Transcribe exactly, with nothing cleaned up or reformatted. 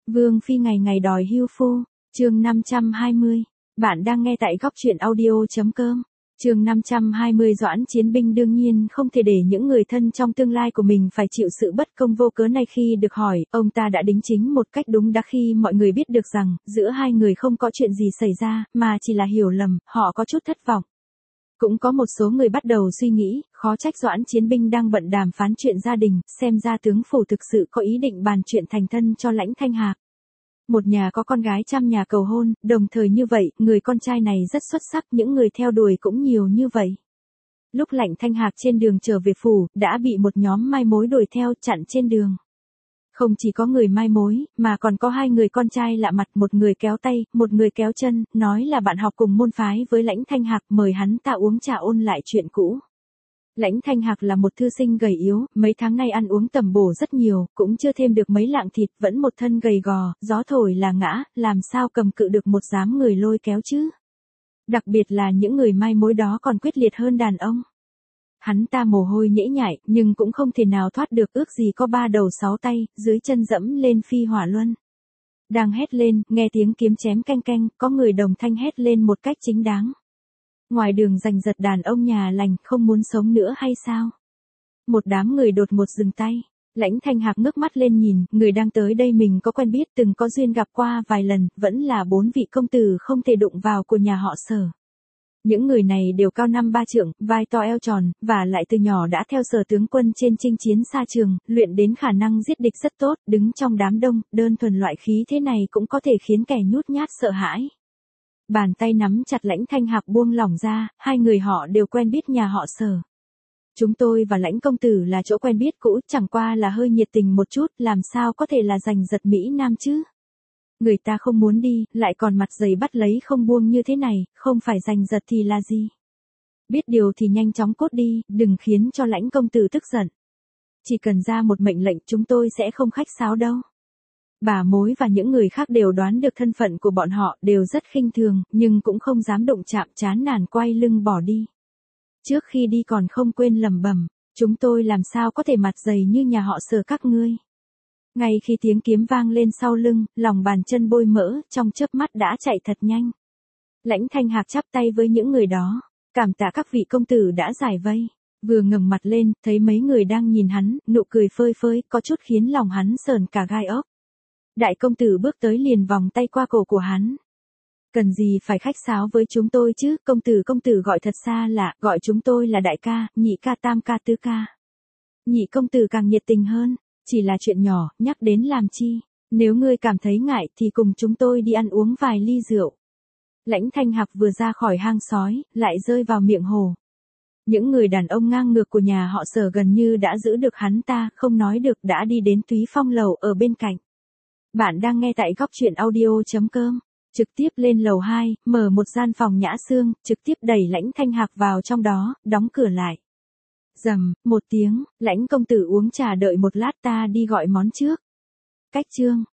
Vương Phi ngày ngày đòi hưu phu, chương năm trăm hai mươi. Bạn đang nghe tại góc truyện audio.com. Chương năm trăm hai mươi. Doãn Chiến Binh đương nhiên không thể để những người thân trong tương lai của mình phải chịu sự bất công vô cớ này. Khi được hỏi, ông ta đã đính chính một cách đúng đắn khi mọi người biết được rằng, giữa hai người không có chuyện gì xảy ra, mà chỉ là hiểu lầm, họ có chút thất vọng. Cũng có một số người bắt đầu suy nghĩ, khó trách Doãn Chiến Binh đang bận đàm phán chuyện gia đình, xem ra tướng phủ thực sự có ý định bàn chuyện thành thân cho Lãnh Thanh Hạc. Một nhà có con gái trăm nhà cầu hôn, đồng thời như vậy, người con trai này rất xuất sắc, những người theo đuổi cũng nhiều như vậy. Lúc Lãnh Thanh Hạc trên đường trở về phủ, đã bị một nhóm mai mối đuổi theo chặn trên đường. Không chỉ có người mai mối, mà còn có hai người con trai lạ mặt, một người kéo tay, một người kéo chân, nói là bạn học cùng môn phái với Lãnh Thanh Hạc, mời hắn ta uống trà ôn lại chuyện cũ. Lãnh Thanh Hạc là một thư sinh gầy yếu, mấy tháng nay ăn uống tầm bổ rất nhiều, cũng chưa thêm được mấy lạng thịt, vẫn một thân gầy gò, gió thổi là ngã, làm sao cầm cự được một đám người lôi kéo chứ. Đặc biệt là những người mai mối đó còn quyết liệt hơn đàn ông. Hắn ta mồ hôi nhễ nhại, nhưng cũng không thể nào thoát được, ước gì có ba đầu sáu tay, dưới chân dẫm lên phi hỏa luân. Đang hét lên, nghe tiếng kiếm chém canh canh, có người đồng thanh hét lên một cách chính đáng. Ngoài đường giành giật đàn ông nhà lành, không muốn sống nữa hay sao? Một đám người đột ngột dừng tay. Lãnh Thanh Hạc ngước mắt lên nhìn, người đang tới đây mình có quen biết, từng có duyên gặp qua vài lần, vẫn là bốn vị công tử không thể đụng vào của nhà họ Sở. Những người này đều cao năm ba trượng, vai to eo tròn, và lại từ nhỏ đã theo Sở tướng quân trên chinh chiến xa trường, luyện đến khả năng giết địch rất tốt, đứng trong đám đông, đơn thuần loại khí thế này cũng có thể khiến kẻ nhút nhát sợ hãi. Bàn tay nắm chặt Lãnh Thanh Hạc buông lỏng ra, hai người họ đều quen biết nhà họ Sở. Chúng tôi và Lãnh công tử là chỗ quen biết cũ, chẳng qua là hơi nhiệt tình một chút, làm sao có thể là giành giật Mỹ Nam chứ? Người ta không muốn đi, lại còn mặt dày bắt lấy không buông như thế này, không phải giành giật thì là gì? Biết điều thì nhanh chóng cốt đi, đừng khiến cho Lãnh công tử tức giận. Chỉ cần ra một mệnh lệnh chúng tôi sẽ không khách sáo đâu. Bà mối và những người khác đều đoán được thân phận của bọn họ, đều rất khinh thường, nhưng cũng không dám đụng chạm, chán nản quay lưng bỏ đi. Trước khi đi còn không quên lẩm bẩm, chúng tôi làm sao có thể mặt dày như nhà họ Sở các ngươi. Ngay khi tiếng kiếm vang lên sau lưng, lòng bàn chân bôi mỡ, trong chớp mắt đã chạy thật nhanh. Lãnh Thanh Hạc chắp tay với những người đó, cảm tạ các vị công tử đã giải vây. Vừa ngẩng mặt lên, thấy mấy người đang nhìn hắn, nụ cười phơi phới, có chút khiến lòng hắn sờn cả gai ốc. Đại công tử bước tới liền vòng tay qua cổ của hắn. Cần gì phải khách sáo với chúng tôi chứ, công tử công tử gọi thật xa lạ, gọi chúng tôi là đại ca, nhị ca, tam ca, tứ ca. Nhị công tử càng nhiệt tình hơn, chỉ là chuyện nhỏ, nhắc đến làm chi, nếu ngươi cảm thấy ngại thì cùng chúng tôi đi ăn uống vài ly rượu. Lãnh Thanh Hạc vừa ra khỏi hang sói, lại rơi vào miệng hồ. Những người đàn ông ngang ngược của nhà họ Sở gần như đã giữ được hắn ta, không nói được đã đi đến Túy Phong lầu ở bên cạnh. Bạn đang nghe tại góc truyện audio.com. Trực tiếp lên lầu hai, mở một gian phòng nhã xương, trực tiếp đẩy Lãnh Thanh Hạc vào trong đó, đóng cửa lại. Rầm, một tiếng, Lãnh công tử uống trà đợi một lát ta đi gọi món trước. Cách chương.